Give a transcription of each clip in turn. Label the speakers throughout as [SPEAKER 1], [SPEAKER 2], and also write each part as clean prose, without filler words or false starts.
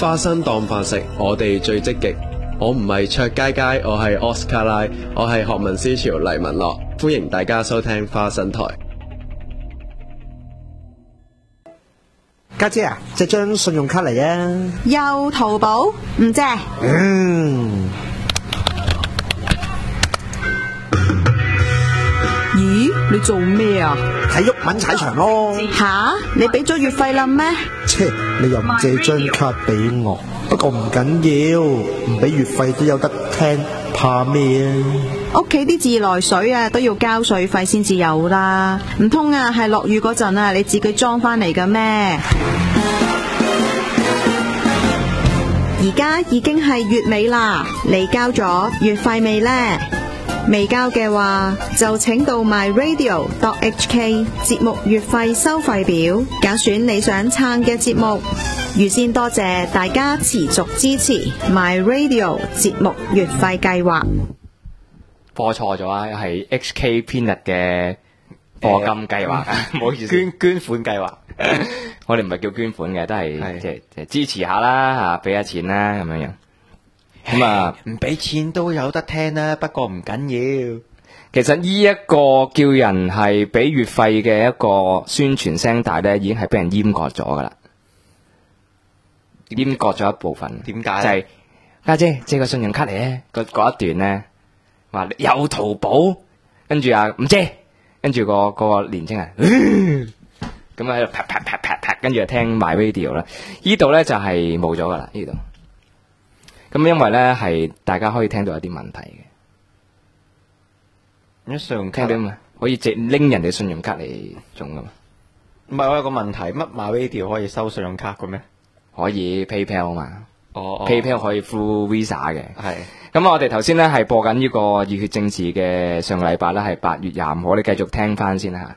[SPEAKER 1] 花生當飯食，我哋最積極。我唔係卓佳佳，我係奧斯卡拉，我係學民思潮黎文樂，歡迎大家收聽花生台。
[SPEAKER 2] 家姐啊，借張信用卡嚟啊！
[SPEAKER 3] 又淘寶唔借。咦，你做咩啊？
[SPEAKER 2] 睇郁文踩場咯。
[SPEAKER 3] 吓，你俾咗月費啦咩？
[SPEAKER 2] 切，你又唔借張卡俾我？不過唔緊要，唔俾月費都有得聽，怕咩啊？
[SPEAKER 3] 屋企啲自來水啊，都要交水費先至有啦。唔通啊，係落雨嗰陣啊，你自己裝翻嚟嘅咩？而家已經係月尾啦，你交咗月費未呢？未交嘅話，就請到 myradio.hk 節目月費收費表，揀選你想撐嘅節目。預先多謝大家持續支持 myradio 節目月費計劃。
[SPEAKER 4] 播錯咗啊，係 HK 編日嘅課金計劃，唔好意思，捐款計劃。我哋唔係叫捐款嘅，都係即係支持下啦吓，俾下錢啦咁樣樣。咁啊，
[SPEAKER 5] 唔俾錢都有得聽啦，不過唔緊要。
[SPEAKER 4] 其實呢一個叫人係俾月費嘅一個宣傳聲帶咧，已經係俾人閹割咗噶啦，閹割咗一部分。
[SPEAKER 5] 點解？
[SPEAKER 4] 就係家姐借個信用卡嚟咧，嗰一段咧話有淘寶，跟住啊唔借，跟住個年青人咁喺度啪，跟住就聽埋 radio 啦。呢度咧就係冇咗噶啦，呢度。咁因為咧係大家可以聽到一啲問題嘅，
[SPEAKER 5] 信用卡
[SPEAKER 4] 聽到嘛？可以借拎人哋信用卡嚟用噶嘛？
[SPEAKER 5] 唔係，我有個問題，乜MyRadio可以收信用卡嘅咩？
[SPEAKER 4] 可以 PayPal 嘛？PayPal 可以 through Visa 嘅。係。咁我哋頭先咧係播緊呢個熱血政治嘅上個禮拜咧係8月25號，我哋繼續聽翻先啦。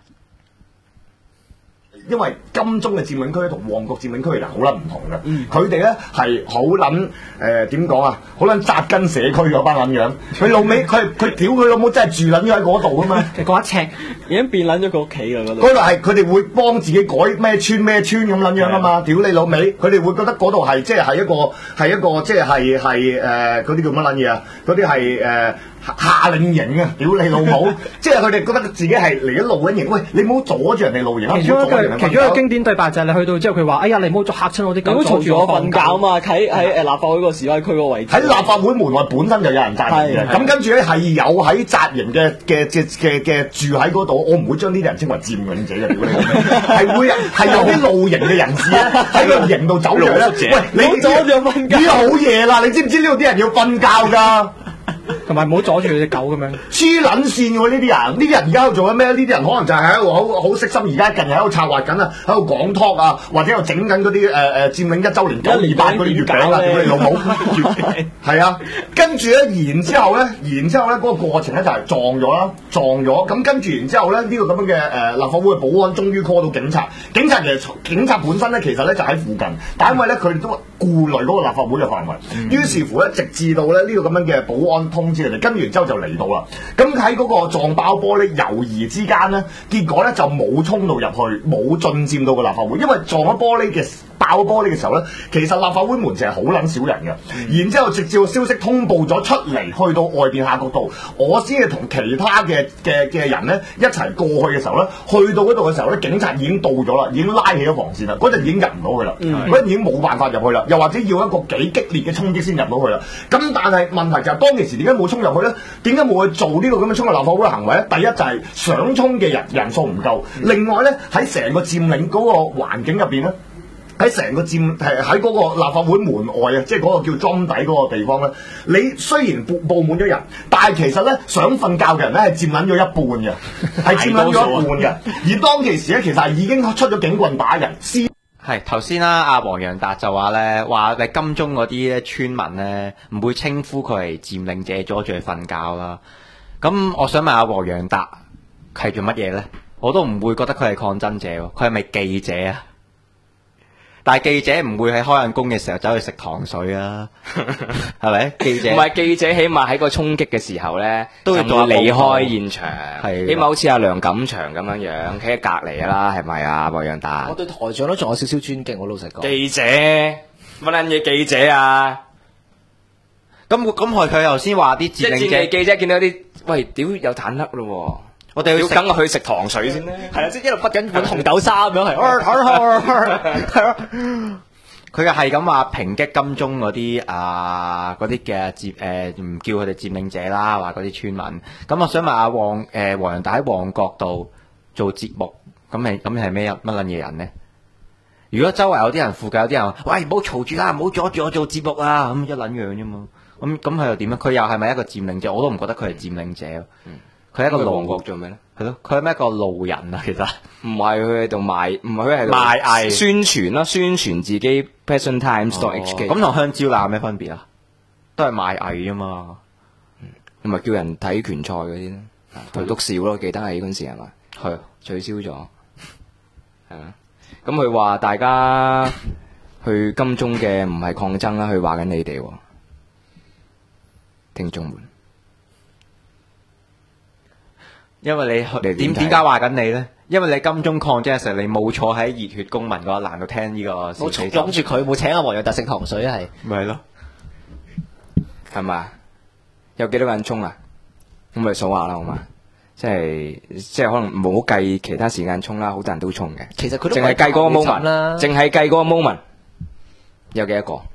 [SPEAKER 6] 因為金鐘嘅佔領區同旺角佔領區係好撚唔同嘅，佢哋咧係好撚點講啊，好撚紮根社區嗰班撚樣，佢老尾佢屌佢老母真係住撚咗喺嗰度啊嘛，
[SPEAKER 7] 嗰一尺已經變撚咗個屋企啦嗰度。
[SPEAKER 6] 嗰度係佢哋會幫自己改咩村咁撚樣啊嘛，屌你老味，佢哋會覺得嗰度係即係一個即係嗰啲叫乜撚嘢啊？嗰啲係夏令營啊！屌你老母！即係佢哋覺得自己係嚟咗露營，喂，你唔好阻住人哋露營啊！
[SPEAKER 7] 其中一個經典對白就係你去到之後，佢話：哎呀，你唔好嚇親我啲狗，嘈住我瞓覺啊嘛！喺立法會個示威區個位置，
[SPEAKER 6] 喺立法會門外本身就有人紮營嘅，咁跟住咧係有喺紮營嘅住喺嗰度，我唔會將呢啲人稱為佔領者嘅，屌你老味，係有啲露營嘅人士咧喺個營度走嚟咧，喂，你阻住我瞓覺，已經好夜啦！你知唔知呢度啲人要瞓覺㗎？
[SPEAKER 7] 同埋唔好阻住佢隻狗咁樣，
[SPEAKER 6] 黐撚線喎！呢啲人而家喺度做緊咩？呢啲人可能就係喺度好悉心，而家近日喺度策劃緊啊，喺度講 talk 啊，或者喺度整緊嗰啲佔領1週年928嗰啲月餅啊，屌你老母！係啊，跟住咧，然之後咧，嗰個過程咧就係撞咗，咁跟住然之後咧，呢個咁樣嘅立法會嘅保安終於 call 到警察，警察本身咧其實咧就喺附近，但因為咧佢哋都顧慮嗰個立法會嘅範圍，於是乎咧，直至到咧呢個咁樣嘅保安通知佢哋，跟住然之後就嚟到啦。咁喺嗰個撞爆玻璃猶豫之間咧，結果咧就冇衝到入去，冇進佔到個立法會，因為撞咗玻璃嘅爆玻璃嘅時候咧，其實立法會門前係好撚少人嘅。然之後直至個消息通報咗出嚟，去到外邊夏慤道，我先係同其他嘅人咧一齊過去嘅時候咧，去到嗰度嘅時候咧，警察已經到咗啦，已經拉起咗防線啦，嗰陣已經入唔到去啦，嗰陣已經冇辦法入去啦，又或者要一個幾激烈嘅衝擊先入到去啦。咁但係問題就係當其時點解冇衝入去咧？點解冇去做呢個咁嘅衝入立法會嘅行為咧？第一就係想衝嘅人數唔夠，另外咧喺成個佔領嗰個環境入邊咧。喺成個喺嗰個立法會門外啊，即係嗰個叫裝底嗰個地方咧。你雖然佈滿咗人，但係其實咧想瞓覺嘅人咧係佔撚咗一半嘅，係佔撚咗一半嘅。而當其時咧，其實係已經出咗警棍打人。
[SPEAKER 5] 係頭先啦，阿黃洋達就話咧，話你金鐘嗰啲咧村民咧唔會稱呼佢係佔領者，阻住佢瞓覺啦。咁我想問阿黃洋達係做乜嘢咧？我都唔會覺得佢係抗爭者喎，佢係咪記者啊？但係記者唔會喺開緊工嘅時候走去食糖水啊，係咪？記者唔係
[SPEAKER 4] 記者，起碼喺個衝擊嘅時候咧，
[SPEAKER 5] 都要
[SPEAKER 4] 離開現場，
[SPEAKER 5] 係
[SPEAKER 4] 起碼好似阿梁錦祥咁樣樣企喺隔離啦，係咪啊？黃洋達，
[SPEAKER 2] 我對台長都仲有少少尊敬，我老實講。
[SPEAKER 4] 記者乜撚嘢記者啊？
[SPEAKER 5] 咁佢頭先話啲
[SPEAKER 4] 即係戰
[SPEAKER 5] 佔領者
[SPEAKER 4] 地記者見到啲喂屌有坦克咯喎，
[SPEAKER 5] 我哋要
[SPEAKER 4] 要等我去食糖水先咧。
[SPEAKER 7] 係啦，即係一路滗緊碗紅豆沙咁樣係。
[SPEAKER 5] 佢又係咁話抨擊金鐘嗰啲嗰啲嘅唔叫佢哋佔領者啦，話嗰啲村民。咁我想問下黃洋達喺旺角度做節目，咁係咩乜撚嘢人呢？如果周圍有啲人，附近有啲人話，喂，唔好嘈住啦，唔好阻住我做節目啊，咁一撚樣啫嘛。咁佢又點咧？佢又係咪一個佔領者？我都唔覺得佢係佔領者。佢係一個
[SPEAKER 4] 旺角做咩咧？
[SPEAKER 5] 係咯，佢係咩一個路人啊？其實
[SPEAKER 4] 唔係佢喺度賣，唔係佢係
[SPEAKER 5] 賣藝
[SPEAKER 4] 宣傳啦，宣傳自己 PassionTimes.hk。
[SPEAKER 5] 咁同香蕉乸有咩分別啊？都係賣藝啫嘛。
[SPEAKER 4] 同埋叫人睇拳賽嗰啲咧，台督笑咯，記得係嗰陣時係嘛？
[SPEAKER 5] 係
[SPEAKER 4] 取消咗，係嘛？咁佢話大家去金鐘嘅唔係抗爭啦，佢話緊你哋喎，聽眾們。
[SPEAKER 5] 因為
[SPEAKER 4] 你
[SPEAKER 5] 點解話緊你咧？因為你金鐘抗爭嘅時候，你冇坐喺熱血公民嗰欄度聽呢個
[SPEAKER 7] 冇擁住佢，冇請阿黃洋達食糖水係。
[SPEAKER 5] 咪係咯，
[SPEAKER 4] 係嘛？有幾多個人衝啊？咁我哋數下啦，好嘛？即係可能唔好計其他時間衝啦，好多人都衝嘅。
[SPEAKER 7] 其實佢都
[SPEAKER 4] 淨係計嗰個 moment
[SPEAKER 7] 啦，
[SPEAKER 4] 淨係計嗰個 moment 有幾多個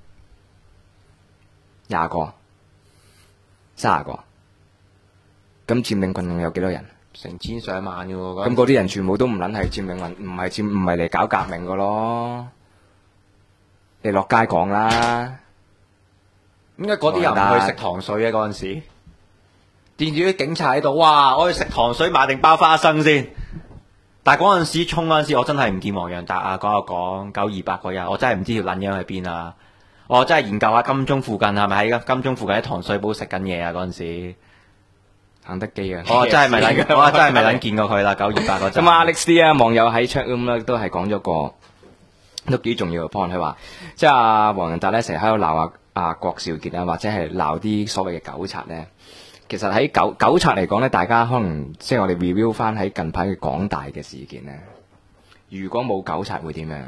[SPEAKER 4] ？20個、30個。咁佔領運動有幾多人？
[SPEAKER 5] 成千上萬嘅喎。
[SPEAKER 4] 咁嗰啲人全部都唔撚係佔領運，唔係嚟搞革命嘅咯。你落街講啦。
[SPEAKER 5] 點解嗰啲人唔去食糖水嘅嗰陣時？見住啲警察喺度，哇！我去食糖水買定包花生先。但係嗰陣時衝嗰陣時，我真係唔見黃洋達啊！講928嗰日，我真係唔知條撚樣喺邊啊！我真係研究下金鐘附近係咪喺金鐘附近喺糖水鋪食緊嘢啊！嗰陣時。
[SPEAKER 4] 肯德基啊！
[SPEAKER 5] 我真係未撚見過佢啦，928嗰陣。
[SPEAKER 4] 咁啊 Alex D 啊，網友喺 chat room 咧都係講咗個都幾重要嘅 point，佢話即係阿黃洋達咧成日喺度鬧阿郭兆傑啊，或者係鬧啲所謂嘅狗賊咧。其實喺狗賊嚟講咧，大家可能即係我哋 review 翻喺近排嘅港大嘅事件咧，如果冇狗賊會點樣？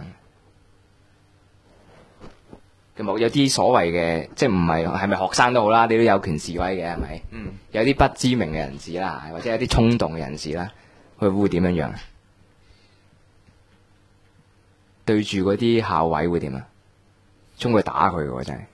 [SPEAKER 4] 有啲所謂嘅，即係唔係咪學生都好啦，你都有權示威嘅係咪？有啲不知名嘅人士啦，或者有啲衝動嘅人士啦，佢會點樣？對住嗰啲校委會點啊？衝去打佢嘅真係，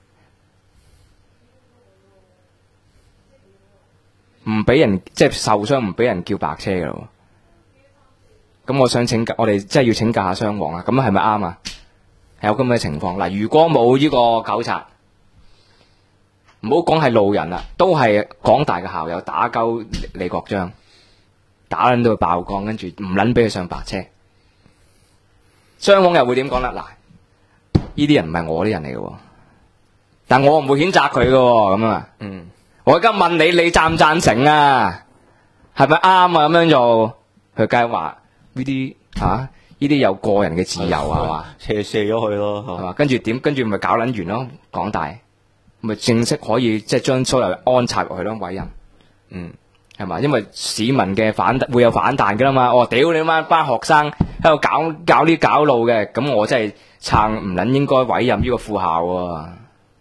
[SPEAKER 4] 唔俾人即係受傷，唔俾人叫白車嘅咯。咁我想我哋真係要請教下雙王啊！咁係咪啱啊？有咁嘅情況嗱，如果冇呢個狗賊，唔好講係路人啦，都係港大嘅校友打鳩李國章，打撚到佢爆缸，跟住唔撚俾佢上白車，雙方又會點講啦？嗱，呢啲人唔係我啲人嚟嘅，但我唔會譴責佢嘅，咁啊，我而家問你，你贊唔贊成啊？係咪啱啊？咁樣做，佢梗係話呢啲吓。呢啲有個人嘅自由係嘛？
[SPEAKER 5] 射咗佢咯，
[SPEAKER 4] 係嘛？跟住點？跟住咪搞撚完咯？港大咪正式可以即係將所有人安插落去咯，委任。係嘛？因為市民嘅會有反彈噶啦嘛。我屌你媽班學生喺度搞呢搞路嘅，咁我真係撐唔撚應該委任呢個副校喎，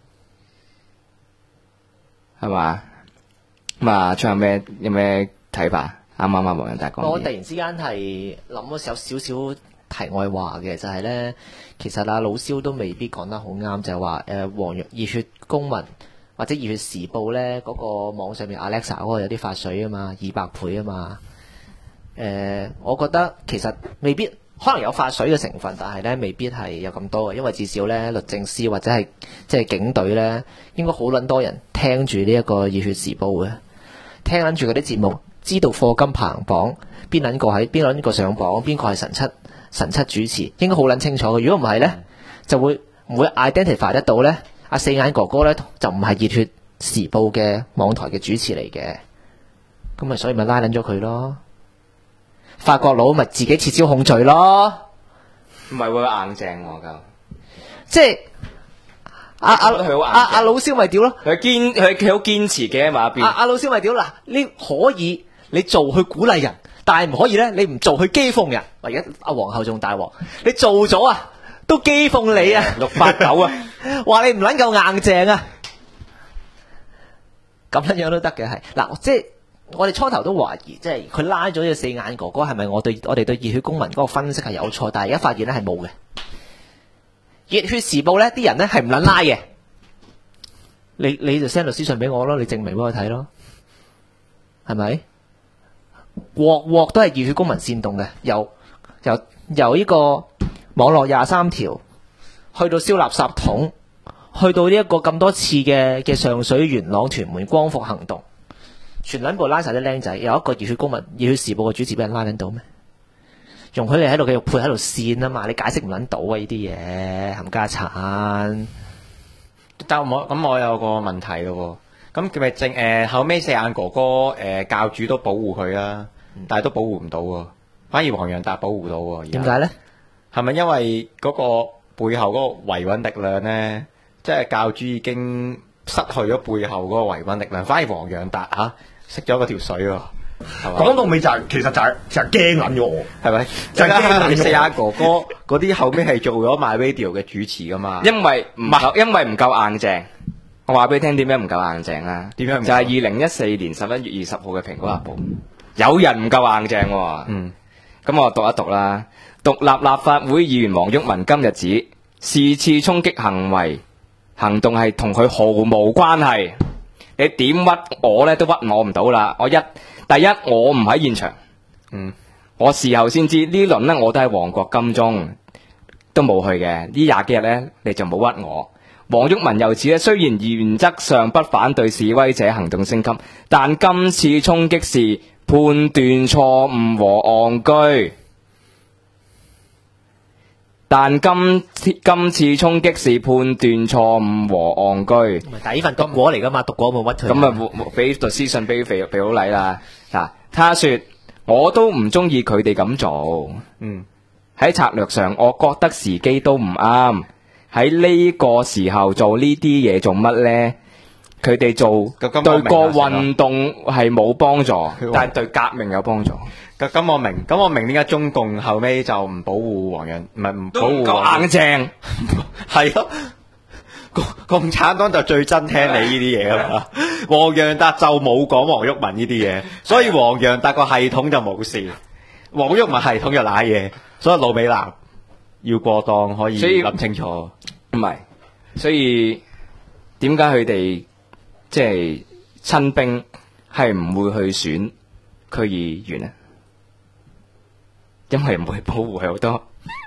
[SPEAKER 4] 係嘛？咁啊，仲有咩睇法？啱啱黃洋達講，
[SPEAKER 7] 我突然之間係諗咗有少少題外話嘅，就係咧，其實老蕭都未必講得好啱，就係話熱血公民或者熱血時報咧嗰個網上面 Alexa 嗰個有啲發水啊嘛，200倍啊嘛。我覺得其實未必，可能有發水嘅成分，但係咧未必係有咁多嘅，因為至少咧律政司或者係即係警隊咧，應該好撚多人聽住呢一個熱血時報嘅，聽緊住嗰啲節目。知道課金排行榜邊撚個上榜，邊個係神七主持，應該好撚清楚嘅。如果唔係咧，就會唔會 identify 得到咧？阿四眼哥哥咧就唔係熱血時報嘅網台嘅主持嚟嘅，咁咪所以咪拉撚咗佢咯。法國佬咪自己撤銷控罪咯，
[SPEAKER 4] 唔係會硬正我㗎，
[SPEAKER 7] 即係阿老蕭咪屌咯，
[SPEAKER 4] 佢好堅持嘅嘛邊。
[SPEAKER 7] 阿老蕭咪屌嗱，你可以。你做去鼓勵人，但係唔可以咧，你唔做去譏諷人。而家阿皇后仲大鑊，你做咗啊， 都譏諷你啊
[SPEAKER 4] 689啊，
[SPEAKER 7] 話你唔撚夠硬淨啊，咁樣都得嘅係嗱，即係我哋初頭都懷疑，即係佢拉咗呢個四眼哥哥係咪我哋對熱血公民嗰個分析係有錯，但係而家發現咧係冇嘅。熱血時報咧啲人咧係唔撚拉嘅，你就 send 律師信俾我咯，你證明俾我睇咯，係咪？鑊都係熱血公民煽動嘅，由呢個網絡23條，去到燒垃圾桶，去到呢一個咁多次嘅上水元朗屯門光復行動，全撚部拉晒啲僆仔，有一個熱血公民、熱血時報嘅主持俾人拉撚到咩？容許你喺度繼續配喺度煽啊嘛，你解釋唔撚到啊呢啲嘢，冚家產。
[SPEAKER 5] 但我有個問題咯喎，咁佢咪後尾四眼哥哥教主都保護佢啦，但係都保護唔到喎，反而黃洋達保護到喎。
[SPEAKER 7] 點解咧？
[SPEAKER 5] 係咪因為嗰個背後嗰個維穩力量咧，即係教主已經失去咗背後嗰個維穩力量，反而黃洋達食咗嗰條水喎。
[SPEAKER 6] 講到尾就係其實就係驚撚咗我，
[SPEAKER 5] 係咪？
[SPEAKER 6] 就係驚撚咗
[SPEAKER 5] 四眼哥哥嗰啲後尾係做咗 My Radio 嘅主持噶嘛？
[SPEAKER 4] 因為唔夠硬淨。我話俾你聽點解唔夠硬淨啊？
[SPEAKER 5] 點樣唔夠？
[SPEAKER 4] 就係2014年11月20號嘅蘋果日報，有人唔夠硬淨喎。咁我讀一讀啦。獨立立法會議員黃毓民今日指，是次衝擊行動係同佢毫無關係。你點屈我咧都屈我唔到啦。第一我唔喺現場，我事後先知呢輪咧我都喺旺角金鐘，都冇去嘅。呢20幾日咧你就冇屈我。黃毓民又指咧，雖然原則上不反對示威者行動升級，但今次衝擊是判斷錯誤和戇居。但今次衝擊是判斷錯誤和戇居。
[SPEAKER 7] 但係呢份毒果嚟噶嘛，毒果冇屈佢。
[SPEAKER 4] 咁啊，俾律師信俾肥好禮啦。嗱，他說我都唔中意佢哋咁做。喺策略上，我覺得時機都唔啱。喺呢個時候做呢啲嘢做乜呢？佢哋做對個運動係冇幫助，但係對革命有幫助。
[SPEAKER 5] 咁我明點解中共後尾就唔保護黃洋，唔係唔保護
[SPEAKER 4] 夠硬淨，
[SPEAKER 5] 係咯。共產黨就最憎聽你呢啲嘢噶嘛。黃洋達就冇講黃毓民呢啲嘢，所以黃洋達個系統就冇事，黃毓民系統就瀨嘢，所以老美男要過檔可以諗清楚。
[SPEAKER 4] 唔係，所以點解佢哋即係親兵係唔會去選區議員呢？因為唔會保護佢好多，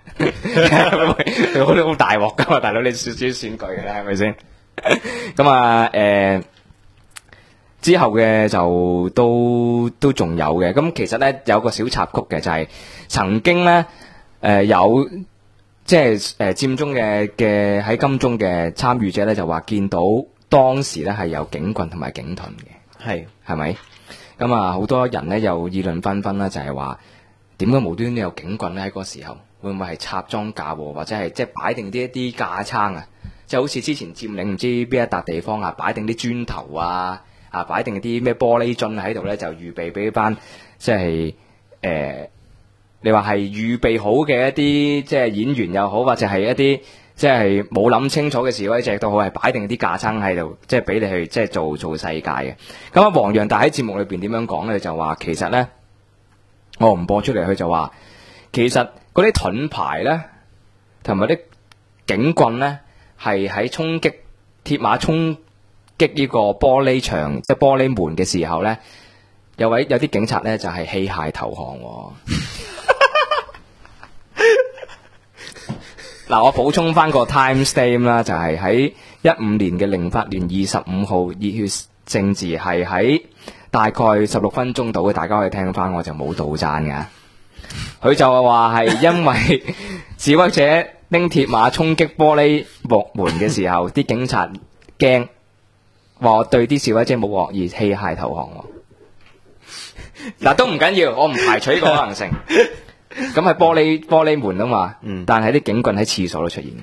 [SPEAKER 4] 佢好大鑊噶嘛，大佬你少少選舉嘅啦，係咪先？咁之後嘅就都仲有嘅。咁其實咧有個小插曲嘅，就係曾經咧有即係佔中嘅喺金鐘嘅參與者咧，就話見到當時咧係有警棍同埋警盾嘅，係咪？咁好多人咧又議論紛紛啦，就係話點解無端端有警棍咧？喺嗰時候會唔會係插贓架喎，或者係即係擺定一啲架撐啊？即係好似之前佔領唔知邊一笪地方啊，擺定啲磚頭啊，擺定啲咩玻璃樽喺度咧，就預備俾班即係你話係預備好嘅一啲即係演員又好，或者係一啲即係冇諗清楚嘅示威者都好，係擺定啲架撐喺度，即係俾你去即係做世界嘅。咁黃洋達喺節目裏邊點樣講咧？就話其實咧，我唔播出嚟，佢就話其實嗰啲盾牌咧，同埋啲警棍咧，係喺衝擊鐵馬衝擊呢個玻璃牆即係玻璃門嘅時候咧，有啲警察咧就係棄械投降。嗱，我補充翻個 time stamp 啦，就係喺15年嘅08年25號，熱血政治係喺大概16分鐘度嘅，大家可以聽翻，我就冇倒讚㗎。佢就話係因為示威者拎鐵馬衝擊玻璃木門嘅時候，啲警察驚，話對啲示威者冇惡意，棄械投降。嗱，都唔緊要，我唔排除呢個可能性。咁係玻璃門啊嘛，但係啲警棍喺廁所都出現。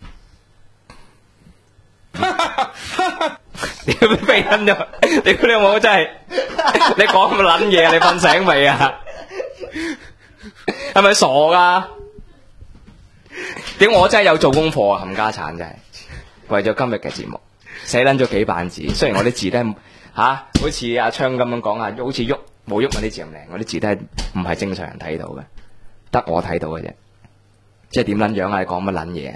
[SPEAKER 4] 屌你飛親咗！屌你老母真係，你講咁撚嘢，你瞓醒未啊？係咪傻噶？ 點我真係有做功課啊，冚家產真係為咗今日嘅節目寫撚咗幾版字，雖然我啲字都係好似阿昌咁樣講啊，好似冇鬱文啲字咁靚，我啲字都係唔係正常人睇到嘅，得我睇到嘅啫。即係點撚樣啊？你講乜撚嘢？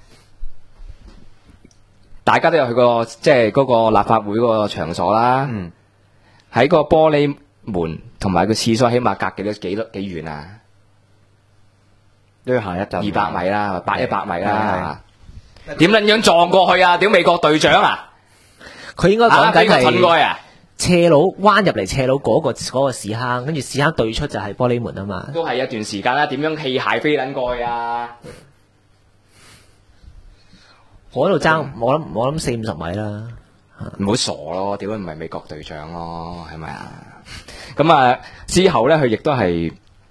[SPEAKER 4] 大家都有去過即係嗰個立法會嗰個場所啦。喺個玻璃門同埋個廁所起碼隔幾遠啊？
[SPEAKER 5] 都要行一陣
[SPEAKER 4] 200米啦，100米啦。點撚樣撞過去啊？屌美國隊長啊！
[SPEAKER 7] 佢應該講緊係
[SPEAKER 4] 啊！
[SPEAKER 7] 斜路彎入嚟斜路嗰個屎坑，跟住屎坑對出就係玻璃門啊嘛。
[SPEAKER 4] 都係一段時間啦。點樣器械飛撚過去啊？
[SPEAKER 7] 我喺度爭，我諗40-50米啦。
[SPEAKER 4] 唔好傻咯，屌唔係美國隊長咯，係咪啊？咁啊之後咧，佢亦都係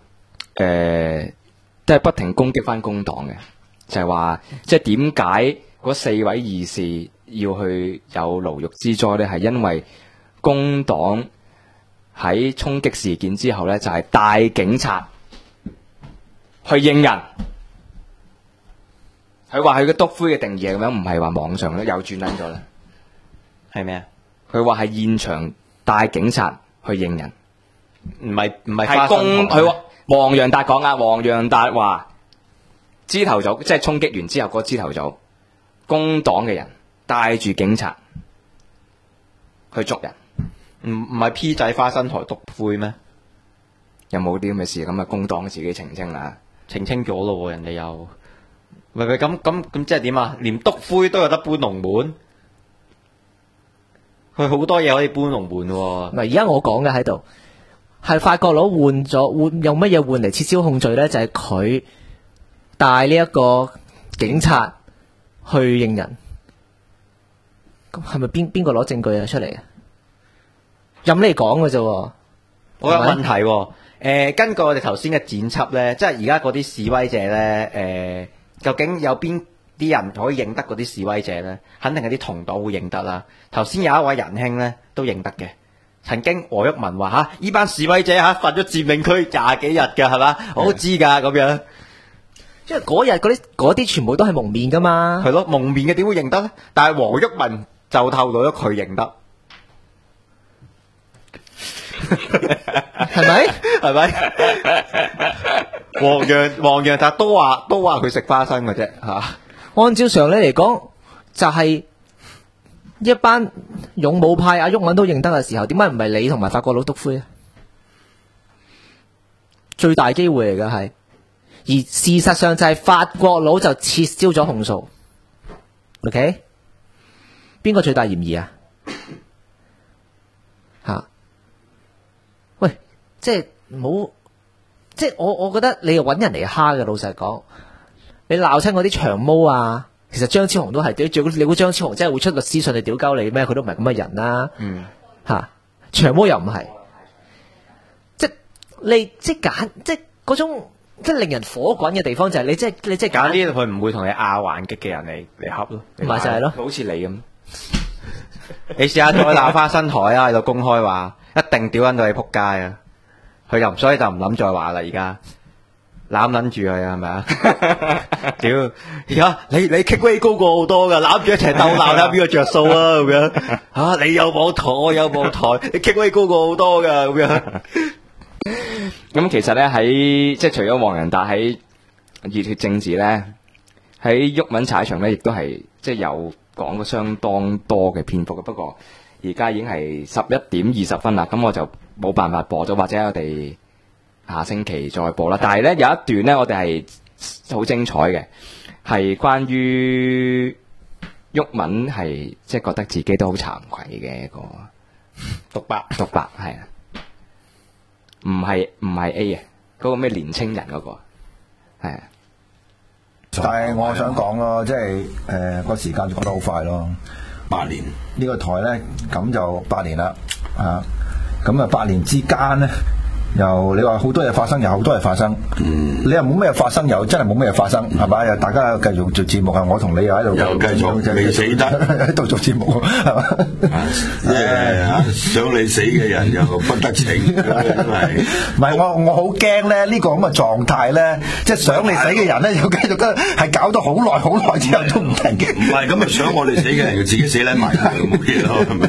[SPEAKER 4] 都係不停攻擊翻工黨嘅，就係話即係點解嗰4位義士要去有牢獄之災咧？係因為工黨喺衝擊事件之後咧，就係帶警察去應人。佢話佢嘅篤灰嘅定義係咁樣，唔係話網上咧又轉撚咗啦。
[SPEAKER 5] 係咩啊？
[SPEAKER 4] 佢話係現場帶警察去應人，
[SPEAKER 5] 唔係
[SPEAKER 4] 係佢話黃洋達講啊，黃洋達話朝頭早即係衝擊完之後嗰朝頭早，工黨嘅人帶住警察去捉人。
[SPEAKER 5] 唔係 P 仔花生台篤灰咩？
[SPEAKER 4] 有冇啲咁嘅事？咁啊，工黨自己澄清啦，
[SPEAKER 5] 澄清咗咯，人哋又喂咁即係點啊？連篤灰都有得搬龍門，佢好多嘢可以搬龍門喎。
[SPEAKER 7] 唔係而家我講嘅喺度，係法國佬換用乜嘢換嚟撤銷控罪咧？就係佢帶呢一個警察去應人，咁係咪邊個攞證據啊出嚟啊？任你講嘅啫。
[SPEAKER 5] 我有問題喎。根據我哋頭先嘅剪輯咧，即係而家嗰啲示威者咧，究竟有邊啲人可以認得嗰啲示威者咧？肯定係啲同黨會認得啦。頭先有一位仁兄咧都認得嘅，曾經何毓民話呢班示威者罰咗佔領區20幾日㗎，係嘛？我都知㗎咁樣。
[SPEAKER 7] 因為嗰日嗰啲全部都係蒙面㗎嘛。
[SPEAKER 5] 係咯，蒙面嘅點會認得咧？但係何毓民就透露咗佢認得。
[SPEAKER 7] 係咪？
[SPEAKER 5] 係咪？黃洋達都話佢食花生嘅啫嚇。
[SPEAKER 7] 按照常理嚟講，就係一班勇武派阿毓民都認得嘅時候，點解唔係你同埋法國佬篤灰啊？最大機會嚟嘅係，而事實上就係法國佬就撤銷咗控訴。OK， 邊個最大嫌疑啊？喂，即係唔好，即係我覺得你又揾人嚟蝦嘅。老實講，你鬧親嗰啲長毛啊，其實張超雄都係，你估張超雄真係會出律師信嚟屌鳩你咩？佢都唔係咁嘅人啦。長毛又唔係，即係你即係揀，即係嗰種即係令人火滾嘅地方就係你即係
[SPEAKER 5] 揀啲佢唔會同你拗還擊嘅人嚟恰咯，
[SPEAKER 7] 咪就係咯，
[SPEAKER 4] 好似你咁。
[SPEAKER 5] 你試下再鬧花生台啊，喺度公開話，一定屌緊到你仆街啊！佢所以就唔諗再話啦，而家攬撚住佢係咪啊？屌！而家你 kick weight 高過好多噶，攬住一齊鬥鬧睇下邊個着數啊咁樣。你有舞台，我有舞台，你 kick weight 高過好多噶咁樣。
[SPEAKER 4] 咁其實咧喺即係除咗黃洋達喺熱血政治咧，喺毓民踩場咧，亦都係即係有講過相當多嘅篇幅嘅。不過而家已經係11:20啦，咁我就冇辦法播咗，或者我哋下星期再播啦。但係咧有一段咧，我哋係好精彩嘅，係關於毓民係即係覺得自己都好慚愧嘅一個獨白係啊。唔係 A 啊，嗰個咩年青人嗰個係啊。
[SPEAKER 8] 但係我想講咯，即係個時間就過得好快咯。8年呢個台咧，咁就8年啦，咁啊8年之間咧， 又你話好多嘢發生，又好多嘢發生。你又冇咩發生，又真係冇咩發生，係咪？又大家又繼續做節目啊！我同你又喺度
[SPEAKER 9] 又繼續未死得
[SPEAKER 8] 喺度做節目，係嘛？
[SPEAKER 9] 想你死嘅人又不得情，真係。
[SPEAKER 8] 唔係我好驚咧，呢個咁嘅狀態咧，即係想你死嘅人咧，又繼續係搞到好耐之後都唔停嘅。
[SPEAKER 9] 唔係咁啊，想我哋死嘅人要自己死撚埋佢冇嘢咯，係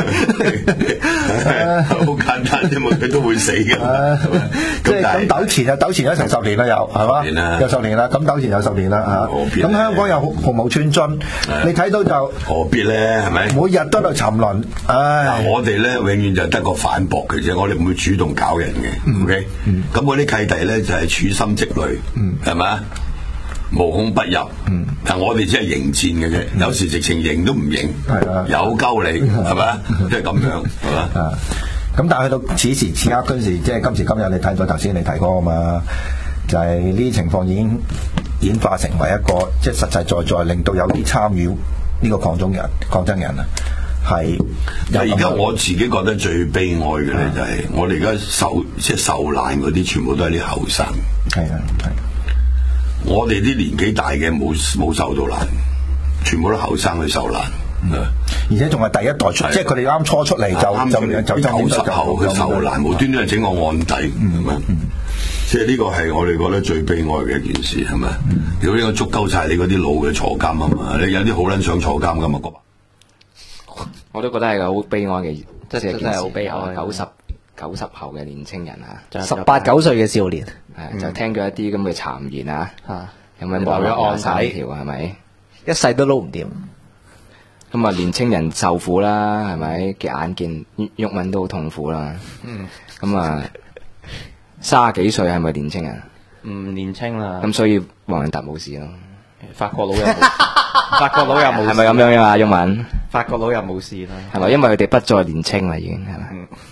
[SPEAKER 9] 咪？好簡單啫嘛，佢都會死嘅。
[SPEAKER 8] 即係咁糾纏就糾纏咗成10年啦，又係嘛？有10年啦，咁糾纏有10年啦嚇。咁香港又毫無寸進，你睇到就
[SPEAKER 9] 何必咧？係咪？
[SPEAKER 8] 每日都喺度沉淪。
[SPEAKER 9] 嗱，我哋咧永遠就得個反駁嘅啫，我哋唔會主動搞人嘅。OK，咁嗰啲契弟咧就係處心積慮，係咪？無孔不入。但我哋只係迎戰嘅啫，有時直情迎都唔迎，有鳩你係咪？即係咁樣係嘛？
[SPEAKER 8] 咁但係去到此時此刻嗰時，即係今時今日，你睇到頭先你提過啊嘛，就係呢啲情況已經演化成為一個即係實實在在令到有啲參與呢個抗爭人啊，係。
[SPEAKER 9] 而家我自己覺得最悲哀嘅咧就係我哋而家受難嗰啲，全部都係啲後生。
[SPEAKER 8] 係啊，係。
[SPEAKER 9] 我哋啲年紀大嘅冇受到難，全部都後生去受難。
[SPEAKER 8] 而且仲係第一代出，即係佢哋啱初出嚟就
[SPEAKER 9] 90後去受難，無端端整個案底咁樣，即係呢個係我哋覺得最悲哀嘅一件事，係咪？如果應該捉鳩晒你嗰啲老嘅坐監啊嘛，你有啲好撚想坐監噶嘛，
[SPEAKER 4] 我都覺得係個好悲哀嘅，即係真係好悲哀。90後嘅年青人啊
[SPEAKER 7] ，18、9歲嘅少年，
[SPEAKER 4] 就聽咗一啲咁嘅讒言啊，有冇冇咗案3條係咪？
[SPEAKER 7] 一世都撈唔掂。
[SPEAKER 4] 咁啊，年青人受苦啦，係咪？嘅眼見鬱文都好痛苦啦。咁啊，30幾歲係咪年青人？
[SPEAKER 5] 唔年青啦。
[SPEAKER 4] 咁所以黃仁達冇事咯。
[SPEAKER 5] 法國佬又冇事，
[SPEAKER 4] 係咪咁樣啊？鬱文？
[SPEAKER 5] 法國佬又冇事啦。
[SPEAKER 4] 係咪？因為佢哋不再年青啦，已經係咪？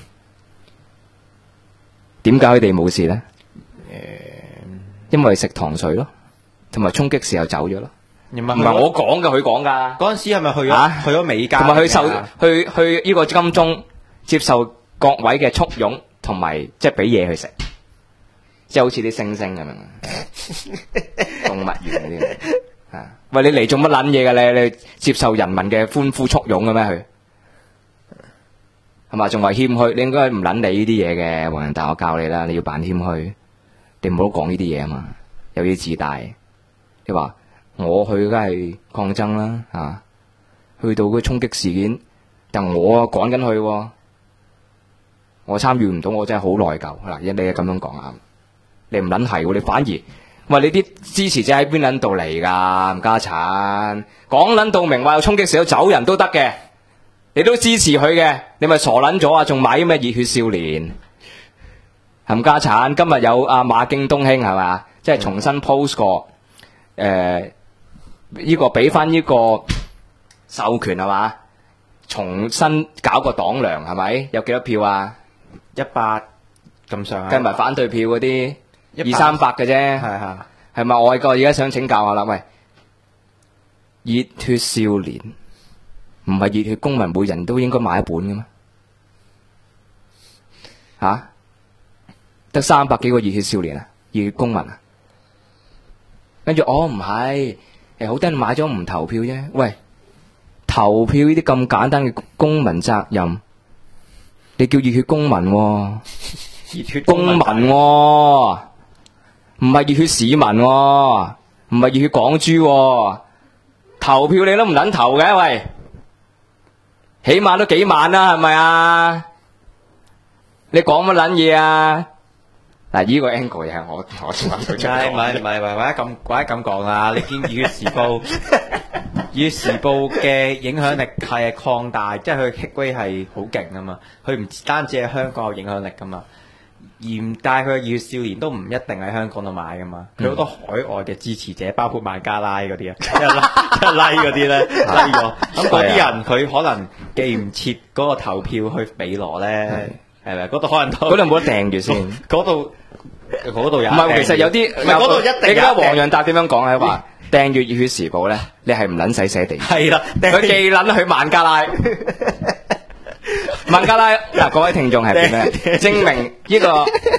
[SPEAKER 4] 點解佢哋冇事咧？因為食糖水咯，同埋衝擊時候走咗咯。唔係我講噶，佢講噶。
[SPEAKER 5] 嗰陣時係咪去咗美加？
[SPEAKER 4] 同埋去呢個金鐘接受各位嘅簇擁，同埋即係俾嘢佢食，即係好似啲猩猩咁樣，動物園嗰啲。喂，你嚟做乜撚嘢噶咧？你接受人民嘅歡呼簇擁嘅咩？佢係嘛？仲話謙虛，你應該唔撚理呢啲嘢嘅。黃仁達，我教你啦，你要扮謙虛，你唔好講呢啲嘢啊嘛，有啲自大。你話我去梗係抗爭啦，去到嗰個衝擊事件，但我趕緊去，我參與唔到，我真係好內疚。嗱，你係咁樣講啊，你唔撚係，你反而喂你啲支持者喺邊撚度嚟㗎？冚家鏟講撚到明話有衝擊時候走人都得嘅。你都支持佢嘅，你咪傻撚咗啊！仲買啲咩熱血少年？冚家產今日有阿馬京東興係嘛？即係重新 post 過，呢個俾翻呢個授權係嘛？重新搞個黨糧係咪？有幾多票啊？100咁上下，計埋反對票嗰啲200-300嘅啫。係咪？我而家想請教下啦，喂，熱血少年。唔係熱血公民，每人都應該買一本嘅咩？得300幾個熱血少年啊，熱血公民啊，跟住唔係，好多人買咗唔投票啫。喂，投票呢啲咁簡單嘅公民責任，你叫熱血公民喎？熱血公民喎，唔係熱血市民喎，唔係熱血港豬喎，投票你都唔撚投嘅，喂！起碼都幾萬啦，係咪啊？你講乜撚嘢啊？嗱，呢個 angle 又係我諗到出嚟。
[SPEAKER 5] 唔係，或者咁講啦。你見《熱血時報》《熱血時報》嘅影響力係擴大，即係佢 hit rate 係好勁啊嘛。佢唔單止喺香港有影響力噶嘛，但係佢嘅熱血少年都唔一定喺香港度買噶嘛。佢好多海外嘅支持者，包括孟加拉嗰啲啊，一拉嗰啲咧拉咗。咁嗰啲人佢可能記唔切嗰個投票去美羅咧，係咪？嗰度可能嗰
[SPEAKER 4] 度冇得訂住先。嗰度有。唔係，其實有啲唔係嗰度一定。你記得黃洋達點樣講咧？話訂閱熱血時報咧，你係唔撚使寫地。
[SPEAKER 5] 係啦，
[SPEAKER 4] 佢寄撚去孟加拉。孟加拉嗱，各位聽眾係點咧？證明呢個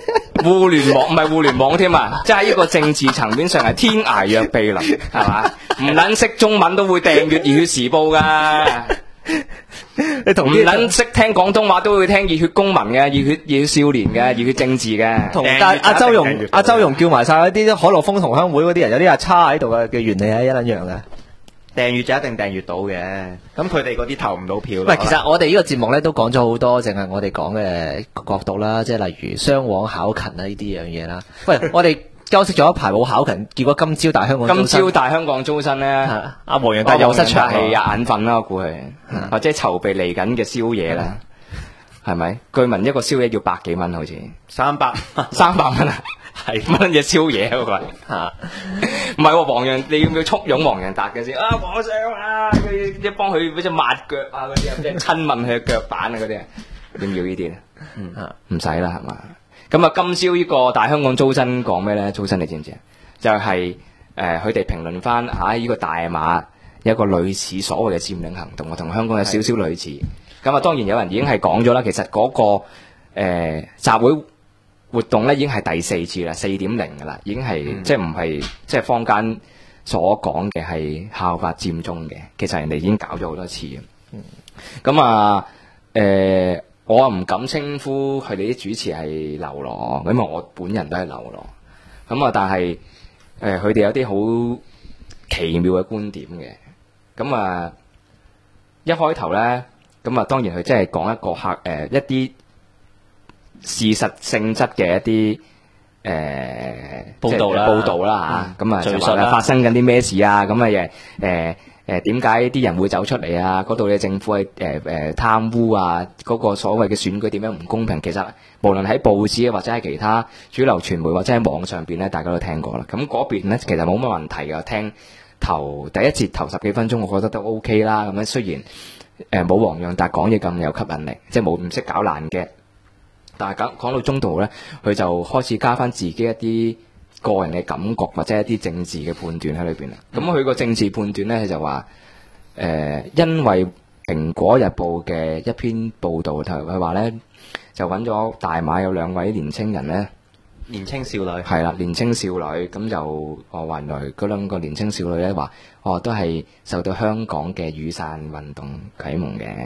[SPEAKER 4] 互聯網唔係互聯網添啊，即係喺呢個政治層面上係天涯若比鄰，係嘛？唔撚識中文都會訂閱《熱血時報》噶。
[SPEAKER 7] 你同
[SPEAKER 4] 唔撚識聽廣東話都會聽熱血公民嘅、熱血少年嘅、熱血政治嘅。
[SPEAKER 7] 同阿周融叫埋晒嗰啲海陸豐同鄉會嗰啲人，有啲阿叉喺度嘅原理係一撚樣嘅。
[SPEAKER 5] 訂閱就一定訂閱到嘅，咁佢哋嗰啲投唔到票。
[SPEAKER 7] 唔係，其實我哋呢個節目咧都講咗好多，淨係我哋講嘅角度啦，即係例如雙往考勤啊呢啲樣嘢啦。喂，我哋休息咗一排冇考勤，結果今朝大香港招新咧，阿黃洋達又失場
[SPEAKER 4] 係眼瞓啦，我估係，或者籌備嚟緊嘅宵夜啦，係咪？據聞一個宵夜要百幾蚊，好似
[SPEAKER 5] 300
[SPEAKER 4] 蚊啊！係乜嘢宵夜嗰個嚇？唔係喎，黃洋，你要唔要簇擁黃洋達嘅先啊？我想啊，佢一幫佢嗰隻抹腳啊，嗰啲即係親吻佢嘅腳板啊，嗰啲要唔要呢啲咧？唔使啦，係嘛？咁啊，今朝呢個大香港租新講咩咧？租新你知唔知啊？就係佢哋評論翻呢個大馬有一個類似所謂嘅佔領行動，同香港有少少類似。咁啊，當然有人已經係講咗啦，其實嗰個集會活動咧已經係第4次啦，4.0㗎啦，已經係即係唔係即係坊間所講嘅係效法佔中嘅，其實人哋已經搞咗好多次嘅。咁啊我唔敢稱呼佢哋啲主持係流羅，因為我本人都係流羅。咁啊，但係佢哋有啲好奇妙嘅觀點嘅。咁啊，一開頭咧，咁啊當然佢即係講一個一啲事實性質嘅一啲報導啦嚇，咁啊就話發生緊啲咩事啊，咁啊點解啲人會走出嚟啊？嗰度嘅政府係貪污啊，嗰個所謂嘅選舉點樣唔公平？其實無論喺報紙或者喺其他主流傳媒或者喺網上邊咧，大家都聽過啦。咁嗰邊咧其實冇乜問題嘅，聽第一節頭10幾分鐘，我覺得都 OK 啦。咁樣雖然冇黃洋達講嘢咁有吸引力，即係冇唔識搞爛嘅。但係講到中途咧，佢就開始加翻自己一啲個人嘅感覺或者一啲政治嘅判斷喺裏邊啦。咁佢個政治判斷咧，佢就話因為《蘋果日報》嘅一篇報導，佢話咧就揾咗大馬有2位年青人咧，
[SPEAKER 5] 年青少女
[SPEAKER 4] 係啦，年青少女咁就話原來嗰2個年青少女咧話都係受到香港嘅雨傘運動啟蒙嘅。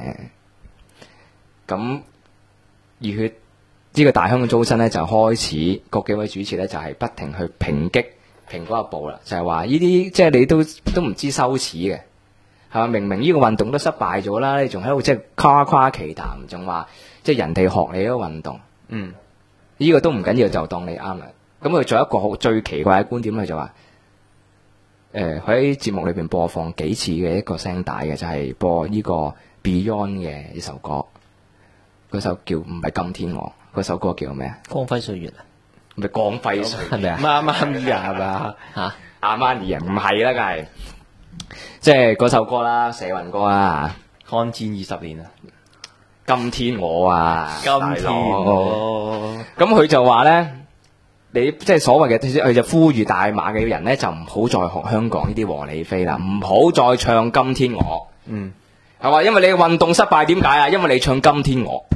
[SPEAKER 4] 咁熱血呢個大香港租新咧就開始嗰幾位主持咧就係不停去抨擊蘋果日報啦，就係話呢啲即係你都唔知羞恥嘅，係嘛？明明呢個運動都失敗咗啦，你仲喺度即係誇誇其談，仲話即係人哋學你嗰個運動，呢個都唔緊要，就當你啱啦。咁佢仲有一個最奇怪嘅觀點，佢就話佢喺節目裏邊播放幾次嘅一個聲帶嘅，就係播呢個 Beyond 嘅呢首歌，嗰首叫唔係今天我。嗰首歌叫咩啊？
[SPEAKER 7] 光輝歲月啊？
[SPEAKER 4] 唔係光輝歲月係咪啊？
[SPEAKER 5] 啱啱啊係咪啊？
[SPEAKER 4] 嚇阿媽尼啊？唔係啦，梗係即係嗰首歌啦，社運歌啦嚇。
[SPEAKER 5] 抗戰20年啊！
[SPEAKER 4] 今天我啊，
[SPEAKER 5] 今天我
[SPEAKER 4] 咁佢就話咧，你即係所謂嘅，佢就呼籲大馬嘅人咧，就唔好再學香港呢啲和理非啦，唔好再唱今天我。係嘛？因為你嘅運動失敗，點解啊？因為你唱今天我。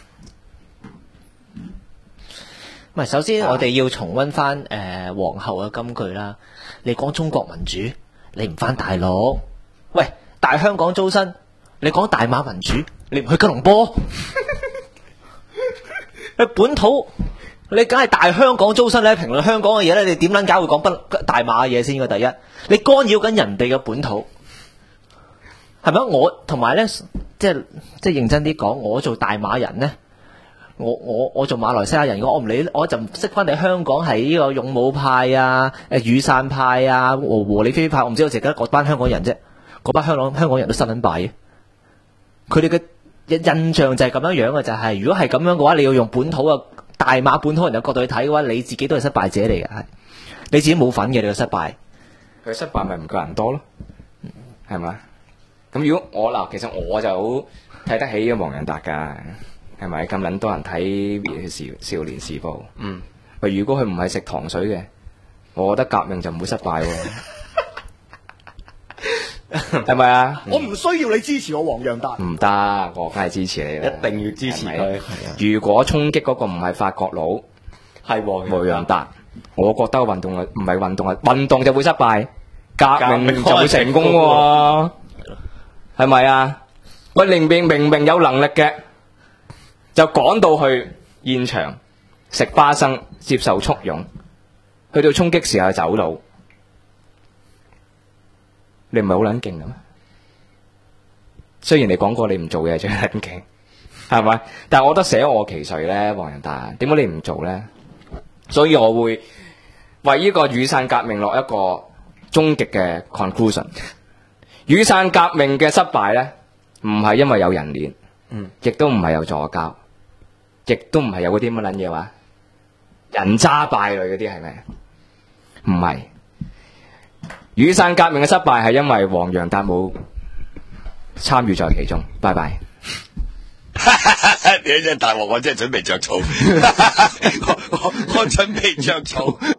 [SPEAKER 7] 唔係，首先我哋要重溫翻皇后嘅金句啦。你講中國民主，你唔翻大陸？喂，大香港租新，你講大馬民主，你唔去吉隆坡？本土，你梗係大香港租新咧，評論香港嘅嘢咧，你點撚解會講大馬嘅嘢先？第一，你干擾緊人哋嘅本土，係咪？我同埋咧，即係認真啲講，我做大馬人咧。我做馬來西亞人，我唔理，我就識翻你香港係呢個勇武派啊、雨傘派啊、和理非派，我唔知我淨係得嗰班香港人啫，嗰班香港人都失撚敗嘅，佢哋嘅印象就係咁樣樣嘅，就係如果係咁樣嘅話，你要用本土嘅大馬本土人嘅角度去睇嘅話，你自己都係失敗者嚟嘅，係你自己冇份嘅，你嘅失敗，
[SPEAKER 4] 佢失敗咪唔夠人多咯，係咪？咁如果其實我就好睇得起嘅黃洋達㗎。係咪咁撚多人睇《少年時報》？喂，如果佢唔係食糖水嘅，我覺得革命就唔會失敗喎。係咪啊？
[SPEAKER 6] 我唔需要你支持我黃洋達。
[SPEAKER 4] 唔得，我梗係支持你啦。
[SPEAKER 5] 一定要支持佢。
[SPEAKER 4] 如果衝擊嗰個唔係法國佬，
[SPEAKER 5] 係
[SPEAKER 4] 黃洋達，我覺得運動唔係運動啊，運動就會失敗，革命就會成功喎，係咪啊？喂，明明有能力嘅，就趕到去現場食花生，接受簇擁，去到衝擊時候走佬，你唔係好撚勁嘅咩？雖然你講過你唔做嘢最撚勁，係咪？但係我覺得捨我其誰咧，黃洋達，點解你唔做咧？所以我會為呢個雨傘革命落一個終極嘅 conclusion。雨傘革命嘅失敗咧，唔係因為有人鏈，亦都唔係有助交，亦都唔係有嗰啲乜撚嘢話人渣敗類嗰啲，係咪？唔係。雨傘革命嘅失敗係因為黃洋達冇參與在其中。拜拜。
[SPEAKER 9] 你真係大鑊，我真係準備着草，我準備着草。